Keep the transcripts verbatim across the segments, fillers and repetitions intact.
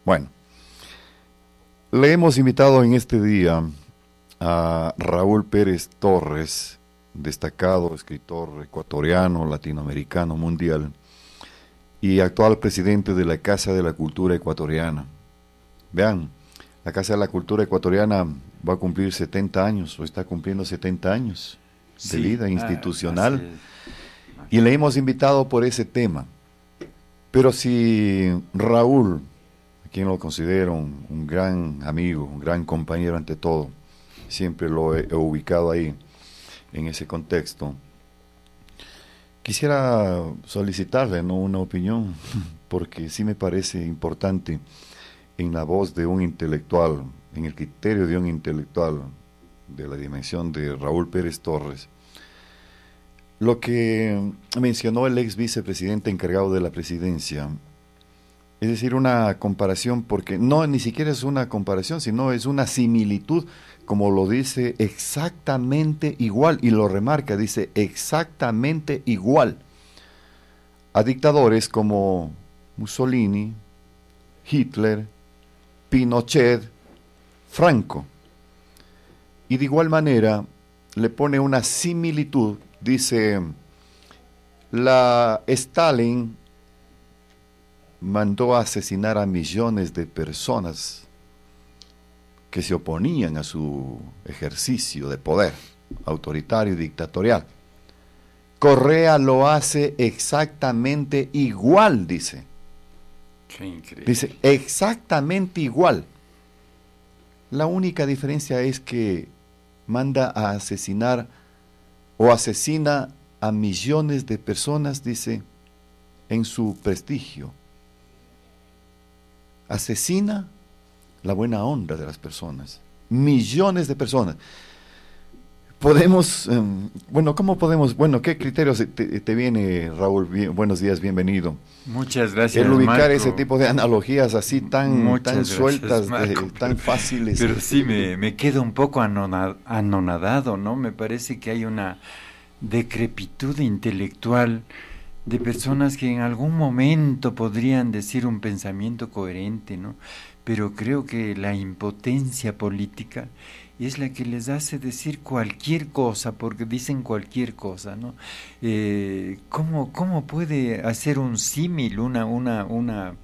Bueno, le hemos invitado en este día a Raúl Pérez Torres, destacado escritor ecuatoriano, latinoamericano, mundial, y actual presidente de la Casa de la Cultura Ecuatoriana. Vean, la Casa de la Cultura Ecuatoriana va a cumplir setenta años, o está cumpliendo setenta años de Sí, vida ah, institucional, así y le hemos invitado por ese tema. Pero si Raúl, a quien lo considero un, un gran amigo, un gran compañero ante todo, siempre lo he, he ubicado ahí, en ese contexto, quisiera solicitarle, ¿no?, una opinión, porque sí me parece importante en la voz de un intelectual, en el criterio de un intelectual de la dimensión de Raúl Pérez Torres, lo que mencionó el ex vicepresidente encargado de la presidencia, es decir, una comparación, porque no, ni siquiera es una comparación, sino es una similitud, como lo dice, exactamente igual, y lo remarca, dice exactamente igual, a dictadores como Mussolini, Hitler, Pinochet, Franco. Y de igual manera le pone una similitud, dice, la Stalin mandó a asesinar a millones de personas que se oponían a su ejercicio de poder autoritario y dictatorial. Correa lo hace exactamente igual, dice. Qué increíble. Dice, exactamente igual. La única diferencia es que manda a asesinar o asesina a millones de personas, dice, en su prestigio. Asesina la buena honra de las personas. Millones de personas. Podemos, um, bueno, ¿cómo podemos, bueno, qué criterios te, te viene, Raúl? Bien, buenos días, bienvenido. Muchas gracias, El ubicar Marco. ese tipo de analogías así tan, Muchas tan gracias, sueltas, Marco, de, pero, tan fáciles. Pero sí, me, me quedo un poco anona, anonadado, ¿no? Me parece que hay una decrepitud intelectual de personas que en algún momento podrían decir un pensamiento coherente, ¿no? Pero creo que la impotencia política es la que les hace decir cualquier cosa, porque dicen cualquier cosa, ¿no? Eh, ¿cómo, cómo puede hacer un símil, una, una, una,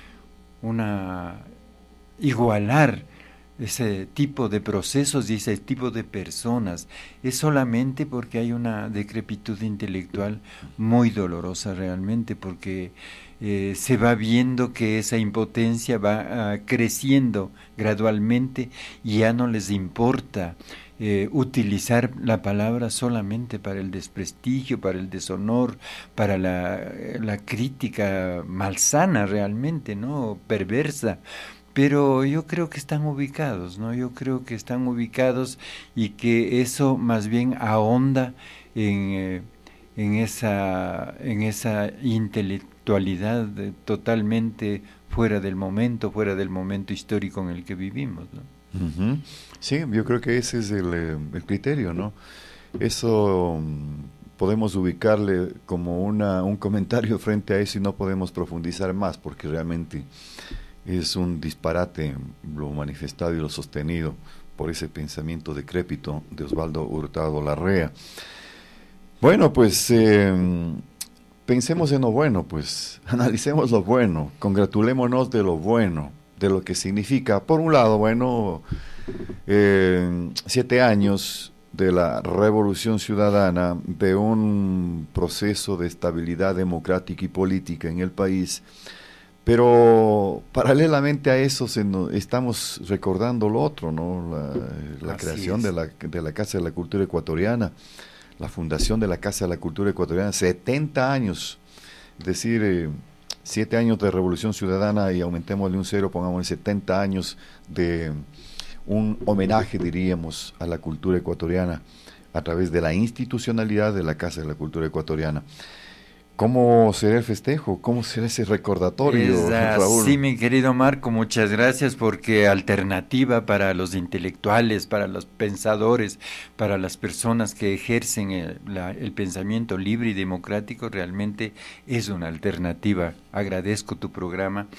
una, igualar ese tipo de procesos y ese tipo de personas? Es solamente porque hay una decrepitud intelectual muy dolorosa realmente, porque eh, se va viendo que esa impotencia va uh, creciendo gradualmente y ya no les importa eh, utilizar la palabra solamente para el desprestigio, para el deshonor, para la, la crítica malsana realmente, ¿no? Perversa. Pero yo creo que están ubicados, ¿no? Yo creo que están ubicados y que eso más bien ahonda en, eh, en esa, en esa intelectualidad de, totalmente fuera del momento, fuera del momento histórico en el que vivimos, ¿no? Uh-huh. Sí, yo creo que ese es el, el criterio, ¿no? Eso um, podemos ubicarle como una, un comentario frente a eso y no podemos profundizar más porque realmente es un disparate lo manifestado y lo sostenido por ese pensamiento decrépito de Osvaldo Hurtado Larrea. Bueno, pues eh, pensemos en lo bueno, pues analicemos lo bueno, congratulémonos de lo bueno, de lo que significa, por un lado, bueno, eh, siete años de la Revolución Ciudadana, de un proceso de estabilidad democrática y política en el país. Pero paralelamente a eso se no, estamos recordando lo otro, ¿no? La, la creación de la, de la Casa de la Cultura Ecuatoriana, la fundación de la Casa de la Cultura Ecuatoriana, setenta años, es decir, eh, siete años de Revolución Ciudadana y aumentémosle un cero, pongámosle setenta años de un homenaje, diríamos, a la cultura ecuatoriana a través de la institucionalidad de la Casa de la Cultura Ecuatoriana. ¿Cómo será el festejo? ¿Cómo será ese recordatorio, Es, uh, Raúl? Sí, mi querido Marco, muchas gracias, porque alternativa para los intelectuales, para los pensadores, para las personas que ejercen el, la, el pensamiento libre y democrático, realmente es una alternativa. Agradezco tu programa.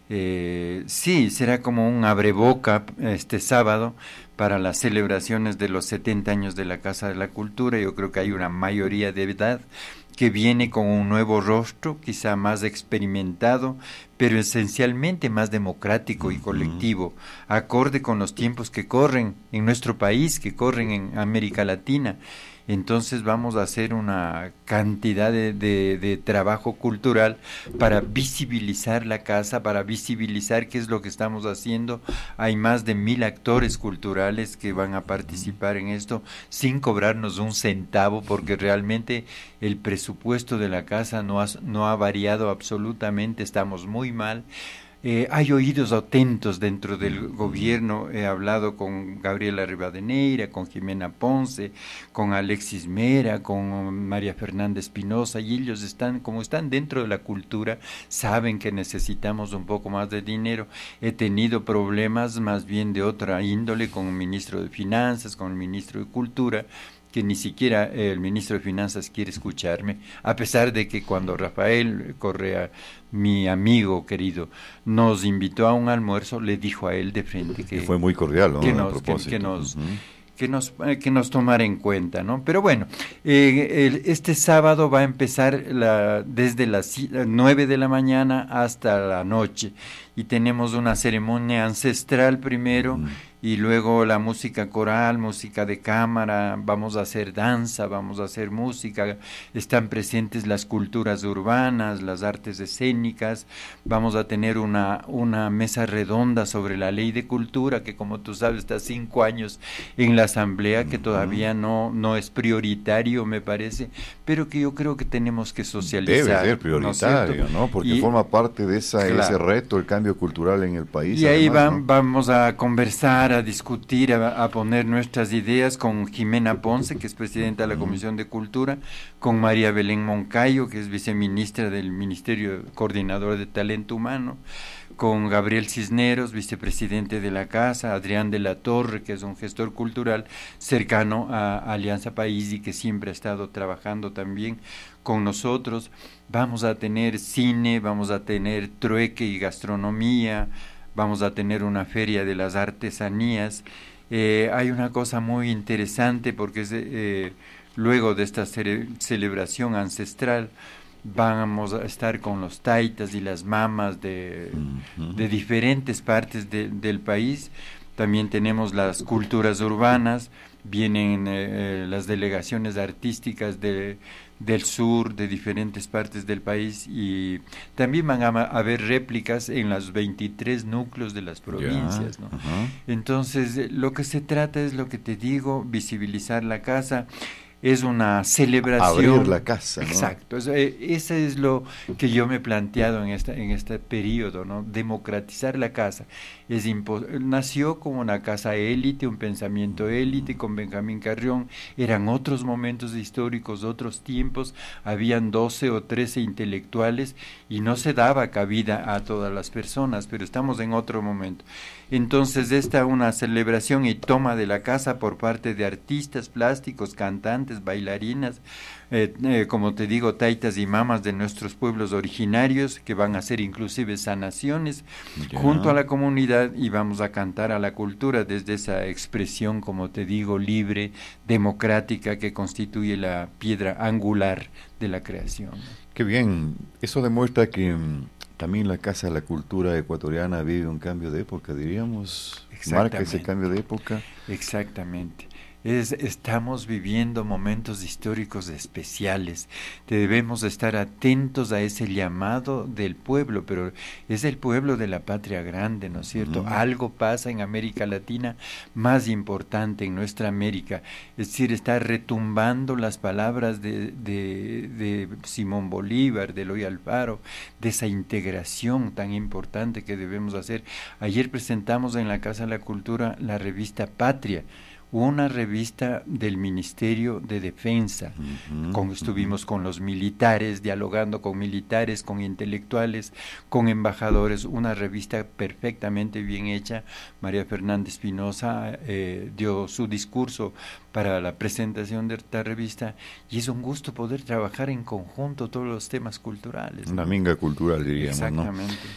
Eh, sí, será como un abreboca este sábado para las celebraciones de los setenta años de la Casa de la Cultura. Yo creo que hay una mayoría de edad que viene con un nuevo rostro, quizá más experimentado, pero esencialmente más democrático y colectivo, acorde con los tiempos que corren en nuestro país, que corren en América Latina. Entonces vamos a hacer una cantidad de, de, de trabajo cultural para visibilizar la casa, para visibilizar qué es lo que estamos haciendo. Hay más de mil actores culturales que van a participar en esto sin cobrarnos un centavo, porque realmente el presupuesto de la casa no ha, no ha variado absolutamente, estamos muy mal. Eh, hay oídos atentos dentro del gobierno. He hablado con Gabriela Rivadeneira, con Jimena Ponce, con Alexis Mera, con María Fernanda Espinosa, y ellos están, como están dentro de la cultura, saben que necesitamos un poco más de dinero. He tenido problemas más bien de otra índole con el ministro de Finanzas, con el ministro de Cultura, que ni siquiera el ministro de Finanzas quiere escucharme, a pesar de que cuando Rafael Correa, mi amigo querido, nos invitó a un almuerzo, le dijo a él de frente que, que fue muy cordial, ¿no? que nos, que, que nos, uh-huh. que nos, eh, que nos tomara en cuenta, ¿no? Pero bueno, eh, el, este sábado va a empezar la, desde las nueve de la mañana hasta la noche, y tenemos una ceremonia ancestral primero, uh-huh. y luego la música coral, música de cámara, vamos a hacer danza, vamos a hacer música, están presentes las culturas urbanas, las artes escénicas, vamos a tener una, una mesa redonda sobre la ley de cultura, que como tú sabes está cinco años en la asamblea, que todavía no, no es prioritario, me parece, pero que yo creo que tenemos que socializar. Debe ser prioritario, ¿no? ¿no? Porque y, forma parte de esa, claro. ese reto, el cambio cultural en el país. Y ahí además, va, ¿no? vamos a conversar, a discutir, a, a poner nuestras ideas con Jimena Ponce, que es presidenta de la Comisión de Cultura, con María Belén Moncayo, que es viceministra del Ministerio Coordinador de Talento Humano, con Gabriel Cisneros, vicepresidente de la Casa, Adrián de la Torre, que es un gestor cultural cercano a Alianza País y que siempre ha estado trabajando también con nosotros. Vamos a tener cine, vamos a tener trueque y gastronomía, vamos a tener una feria de las artesanías. Eh, hay una cosa muy interesante porque es, eh, luego de esta cere- celebración ancestral vamos a estar con los taitas y las mamas de, uh-huh. de diferentes partes de, del país. También tenemos las culturas urbanas, vienen eh, las delegaciones artísticas de, del sur, de diferentes partes del país, y también van a haber réplicas en los veintitrés núcleos de las provincias, ¿no? Uh-huh. Entonces, lo que se trata es lo que te digo, visibilizar la casa. Es una celebración. Abrir la casa, ¿no? Exacto. Eso, eh, ese es lo que yo me he planteado en, esta, en este periodo, ¿no? Democratizar la casa. Es impo- nació como una casa élite, un pensamiento élite con Benjamín Carrión. Eran otros momentos históricos, otros tiempos. Habían doce o trece intelectuales y no se daba cabida a todas las personas, pero estamos en otro momento. Entonces, esta es una celebración y toma de la casa por parte de artistas plásticos, cantantes, bailarinas, eh, eh, como te digo, taitas y mamas de nuestros pueblos originarios, que van a hacer inclusive sanaciones yeah. junto a la comunidad, y vamos a cantar a la cultura desde esa expresión, como te digo, libre, democrática, que constituye la piedra angular de la creación. Qué bien, eso demuestra que también la Casa de la Cultura ecuatoriana vive un cambio de época, diríamos. Marca ese cambio de época. Exactamente. Es, estamos viviendo momentos históricos especiales. Debemos estar atentos a ese llamado del pueblo, pero es el pueblo de la patria grande, ¿no es cierto? Uh-huh. Algo pasa en América Latina más importante, en nuestra América. Es decir, está retumbando las palabras de, de, de Simón Bolívar, de Eloy Alfaro, de esa integración tan importante que debemos hacer. Ayer presentamos en la Casa de la Cultura la revista Patria, una revista del Ministerio de Defensa. Uh-huh, con, estuvimos uh-huh. con los militares, dialogando con militares, con intelectuales, con embajadores, una revista perfectamente bien hecha. María Fernanda Espinosa eh, dio su discurso para la presentación de esta revista, y es un gusto poder trabajar en conjunto todos los temas culturales, ¿no? Una minga cultural, diríamos, exactamente. ¿no?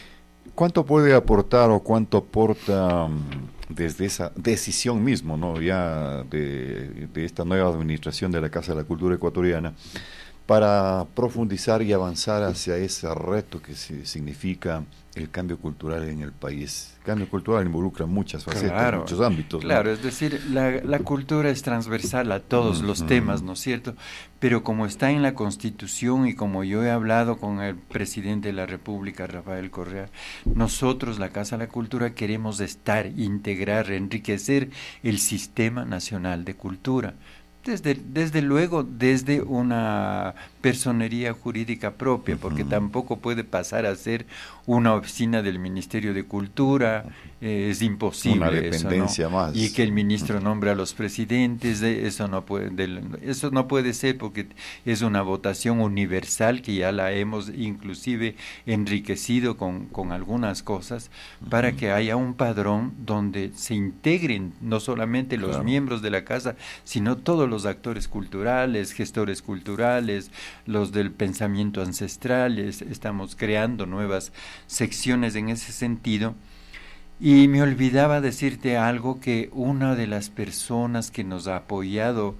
¿Cuánto puede aportar o cuánto aporta um, desde esa decisión mismo, ¿no? ya de, de esta nueva administración de la Casa de la Cultura Ecuatoriana, para profundizar y avanzar hacia ese reto que se significa el cambio cultural en el país? El cambio cultural involucra muchas facetas, Claro, muchos ámbitos, claro, ¿no? es decir, la, la cultura es transversal a todos los temas, ¿no es cierto? Pero como está en la Constitución y como yo he hablado con el presidente de la República, Rafael Correa, nosotros, la Casa de la Cultura, queremos estar, integrar, enriquecer el Sistema Nacional de Cultura. Desde, desde luego, desde una personería jurídica propia, porque uh-huh. tampoco puede pasar a ser una oficina del Ministerio de Cultura, eh, es imposible una dependencia eso, ¿no? más. Y que el ministro nombre a los presidentes, de, eso no puede, de, eso no puede ser porque es una votación universal que ya la hemos inclusive enriquecido con, con algunas cosas para uh-huh. que haya un padrón donde se integren no solamente los claro. miembros de la casa, sino todos los actores culturales, gestores culturales, los del pensamiento ancestral. Es, estamos creando nuevas secciones en ese sentido. Y me olvidaba decirte algo, que una de las personas que nos ha apoyado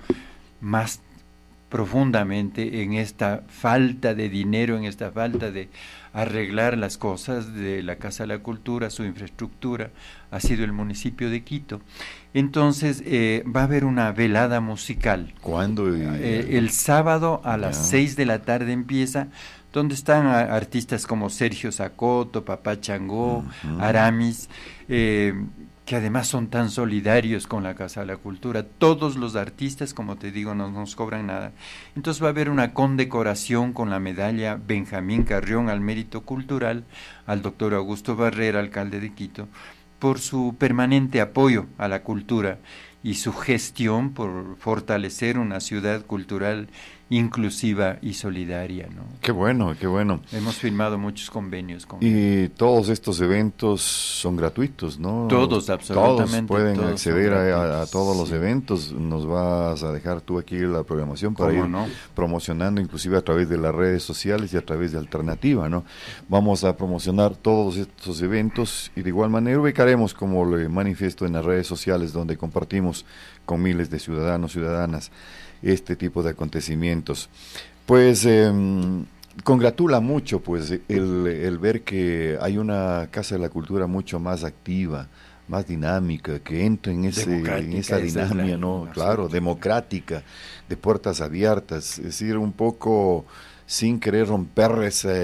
más profundamente en esta falta de dinero, en esta falta de arreglar las cosas de la Casa de la Cultura, su infraestructura, ha sido el municipio de Quito. Entonces eh, va a haber una velada musical. ¿Cuándo? Eh, el sábado a las seis de la tarde empieza, donde están a, artistas como Sergio Zacoto, Papá Changó, uh-huh. Aramis, eh, que además son tan solidarios con la Casa de la Cultura. Todos los artistas, como te digo, no nos cobran nada. Entonces va a haber una condecoración con la medalla Benjamín Carrión al mérito cultural al doctor Augusto Barrera, alcalde de Quito, por su permanente apoyo a la cultura y su gestión por fortalecer una ciudad cultural inclusiva y solidaria, ¿no? Qué bueno, qué bueno. Hemos firmado muchos convenios con y él. Todos estos eventos son gratuitos, ¿no? Todos, absolutamente. Todos pueden todos acceder a, a todos sí. los eventos. Nos vas a dejar tú aquí la programación para ir no? promocionando, inclusive a través de las redes sociales y a través de Alternativa, ¿no? Vamos a promocionar todos estos eventos y de igual manera ubicaremos, como le manifiesto, en las redes sociales donde compartimos con miles de ciudadanos, ciudadanas, este tipo de acontecimientos. Pues eh, congratula mucho pues el, el ver que hay una Casa de la Cultura mucho más activa, más dinámica, que entra en, ese, en esa dinámica, ¿no? Claro, democrática, de puertas abiertas, es decir, un poco sin querer romper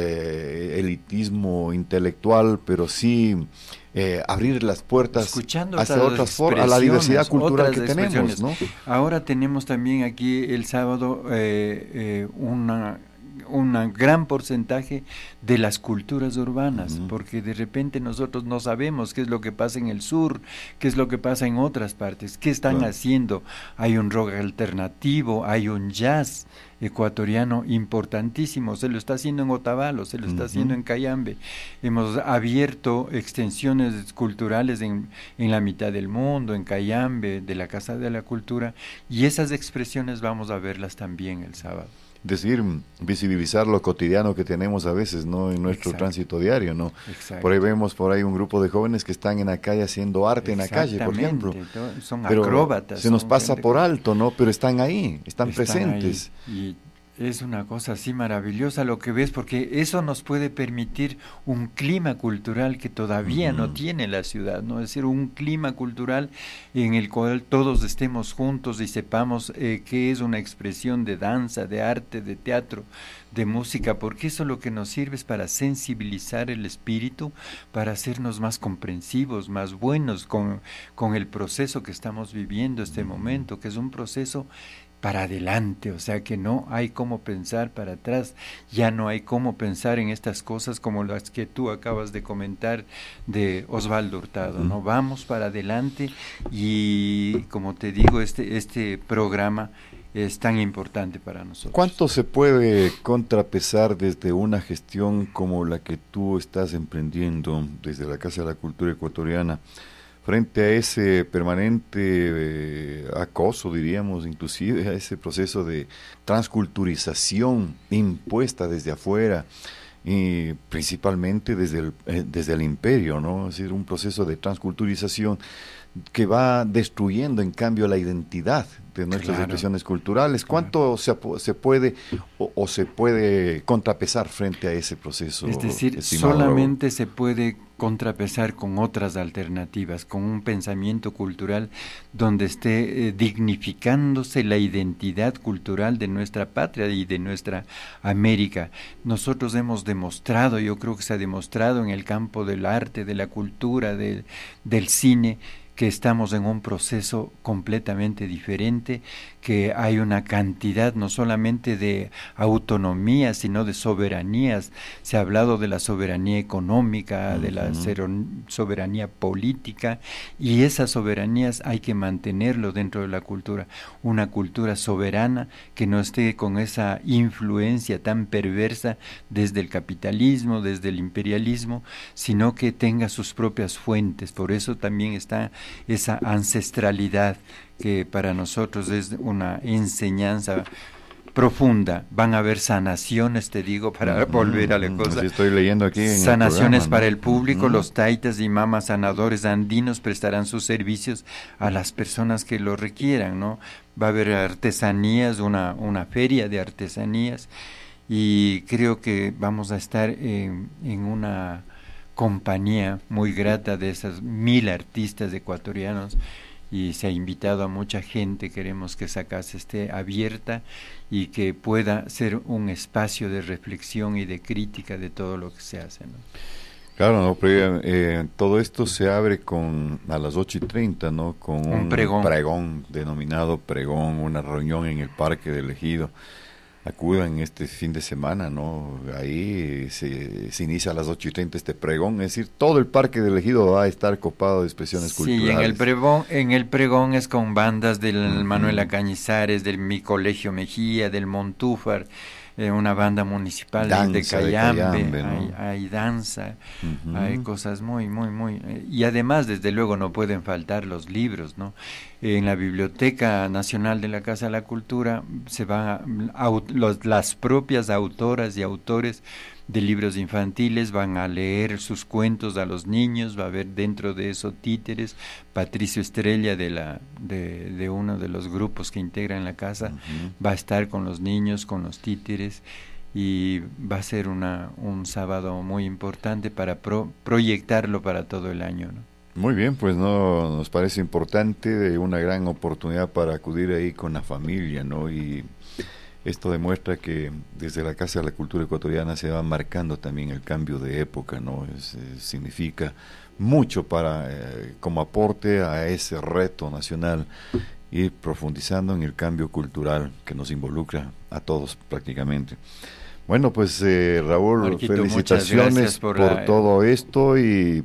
ese elitismo intelectual, pero sí eh, abrir las puertas Escuchando hacia otras formas, a la diversidad cultural que tenemos, ¿no? Ahora tenemos también aquí el sábado eh, eh, una un gran porcentaje de las culturas urbanas, uh-huh. porque de repente nosotros no sabemos qué es lo que pasa en el sur, qué es lo que pasa en otras partes, qué están claro. haciendo. Hay un rock alternativo, hay un jazz ecuatoriano importantísimo, se lo está haciendo en Otavalo, se lo está uh-huh. haciendo en Cayambe. Hemos abierto extensiones culturales en, en la mitad del mundo, en Cayambe, de la Casa de la Cultura, y esas expresiones vamos a verlas también el sábado. Decir, visibilizar lo cotidiano que tenemos a veces, ¿no? En nuestro tránsito diario, ¿no? Exacto. Por ahí vemos por ahí un grupo de jóvenes que están en la calle haciendo arte en la calle, por ejemplo. Son Pero acróbatas. Se nos son pasa gente... por alto, ¿no? Pero están ahí, están, están presentes. Ahí. Y es una cosa así maravillosa lo que ves, porque eso nos puede permitir un clima cultural que todavía uh-huh. no tiene la ciudad, ¿no? Es decir, un clima cultural en el cual todos estemos juntos y sepamos eh, qué es una expresión de danza, de arte, de teatro, de música, porque eso lo que nos sirve es para sensibilizar el espíritu, para hacernos más comprensivos, más buenos con, con el proceso que estamos viviendo este uh-huh. momento, que es un proceso para adelante, o sea que no hay cómo pensar para atrás, ya no hay cómo pensar en estas cosas como las que tú acabas de comentar de Osvaldo Hurtado, ¿no? Vamos para adelante y como te digo, este, este programa es tan importante para nosotros. ¿Cuánto se puede contrapesar desde una gestión como la que tú estás emprendiendo desde la Casa de la Cultura Ecuatoriana frente a ese permanente eh, acoso, diríamos, inclusive a ese proceso de transculturización impuesta desde afuera y principalmente desde el, eh, desde el imperio, ¿no? Es decir, un proceso de transculturización que va destruyendo en cambio la identidad de nuestras Claro. expresiones culturales. ¿Cuánto Claro. se, ap- se puede o, o se puede contrapesar frente a ese proceso? Es decir, estimado solamente se puede contrapesar con otras alternativas, con un pensamiento cultural donde esté eh, dignificándose la identidad cultural de nuestra patria y de nuestra América. Nosotros hemos demostrado, yo creo que se ha demostrado en el campo del arte, de la cultura, de, del cine, que estamos en un proceso completamente diferente, que hay una cantidad no solamente de autonomía, sino de soberanías. Se ha hablado de la soberanía económica, uh-huh. de la soberanía política, y esas soberanías hay que mantenerlo dentro de la cultura. Una cultura soberana que no esté con esa influencia tan perversa desde el capitalismo, desde el imperialismo, sino que tenga sus propias fuentes. Por eso también está esa ancestralidad que para nosotros es una enseñanza profunda. Van a haber sanaciones, te digo, para uh-huh, volver a la uh-huh. cosa. Así estoy leyendo aquí en Sanaciones el programa, para ¿no? el público, uh-huh. Los taitas y mamas sanadores andinos prestarán sus servicios a las personas que lo requieran, ¿no? Va a haber artesanías, una, una feria de artesanías, y creo que vamos a estar en, en una compañía muy grata de esas mil artistas ecuatorianos, y se ha invitado a mucha gente. Queremos que esa casa esté abierta y que pueda ser un espacio de reflexión y de crítica de todo lo que se hace, ¿no? Claro, no, pero, eh, todo esto se abre con a las ocho y treinta, ¿no? Con un, un pregón. pregón, denominado pregón, una reunión en el Parque del Ejido. Acudan este fin de semana, ¿no? Ahí se, se inicia a las ocho y treinta este pregón, es decir, todo el Parque del Ejido va a estar copado de expresiones sí, culturales. Sí, en el pregón, en el pregón es con bandas del uh-huh. Manuela Cañizares, del Mi Colegio Mejía, del Montúfar, eh, una banda municipal danza de Cayambe, de Cayambe, ¿no? hay, hay danza, uh-huh. hay cosas muy, muy, muy... Eh, y además, desde luego, no pueden faltar los libros, ¿no? En la Biblioteca Nacional de la Casa de la Cultura se van a, a, los, las propias autoras y autores de libros infantiles van a leer sus cuentos a los niños. Va a haber dentro de eso títeres. Patricio Estrella de la de, de uno de los grupos que integran la casa uh-huh. va a estar con los niños, con los títeres, y va a ser una un sábado muy importante para pro, proyectarlo para todo el año, ¿no? Muy bien, pues no nos parece importante, de una gran oportunidad para acudir ahí con la familia, ¿no? Y esto demuestra que desde la Casa de la Cultura Ecuatoriana se va marcando también el cambio de época, ¿no? Es, es, significa mucho para eh, como aporte a ese reto nacional, ir profundizando en el cambio cultural que nos involucra a todos prácticamente. Bueno, pues eh, Raúl, Marquito, felicitaciones por, por la... todo esto, y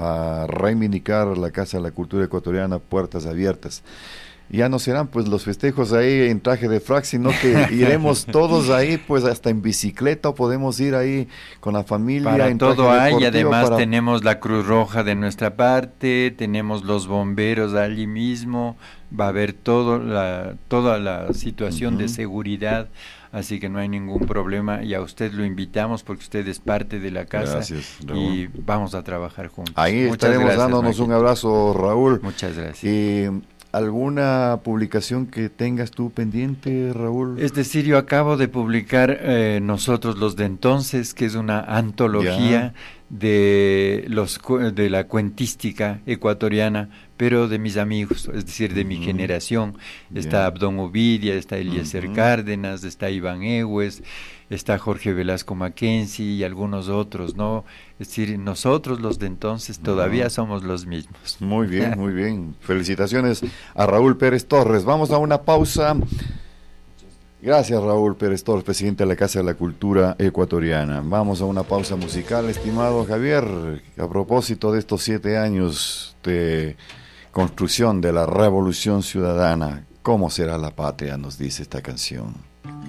a reivindicar la Casa de la Cultura Ecuatoriana, puertas abiertas. Ya no serán pues los festejos ahí en traje de frac, sino que iremos todos ahí pues hasta en bicicleta, o podemos ir ahí con la familia. Para en todo hay, y además para... tenemos la Cruz Roja de nuestra parte, tenemos los bomberos allí mismo, va a haber todo la, toda la situación uh-huh. de seguridad, así que no hay ningún problema, y a usted lo invitamos porque usted es parte de la casa. Gracias, y vamos a trabajar juntos. Ahí Muchas estaremos gracias, dándonos Marquito. un abrazo, Raúl. Muchas gracias. Y ¿alguna publicación que tengas tú pendiente, Raúl? Es decir, yo acabo de publicar eh, Nosotros los de Entonces, que es una antología ya. de los de la cuentística ecuatoriana, pero de mis amigos, es decir, de uh-huh. mi generación. Está yeah. Abdón Ovidia, está Eliezer uh-huh. Cárdenas, está Iván Egues, está Jorge Velasco Mackenzie y algunos otros, ¿no? Es decir, nosotros los de entonces todavía uh-huh. somos los mismos. Muy bien, muy bien. Felicitaciones a Raúl Pérez Torres. Vamos a una pausa. Gracias, Raúl Pérez Torres, presidente de la Casa de la Cultura Ecuatoriana. Vamos a una pausa musical, estimado Javier, a propósito de estos siete años de construcción de la Revolución Ciudadana. ¿Cómo será la patria?, nos dice esta canción.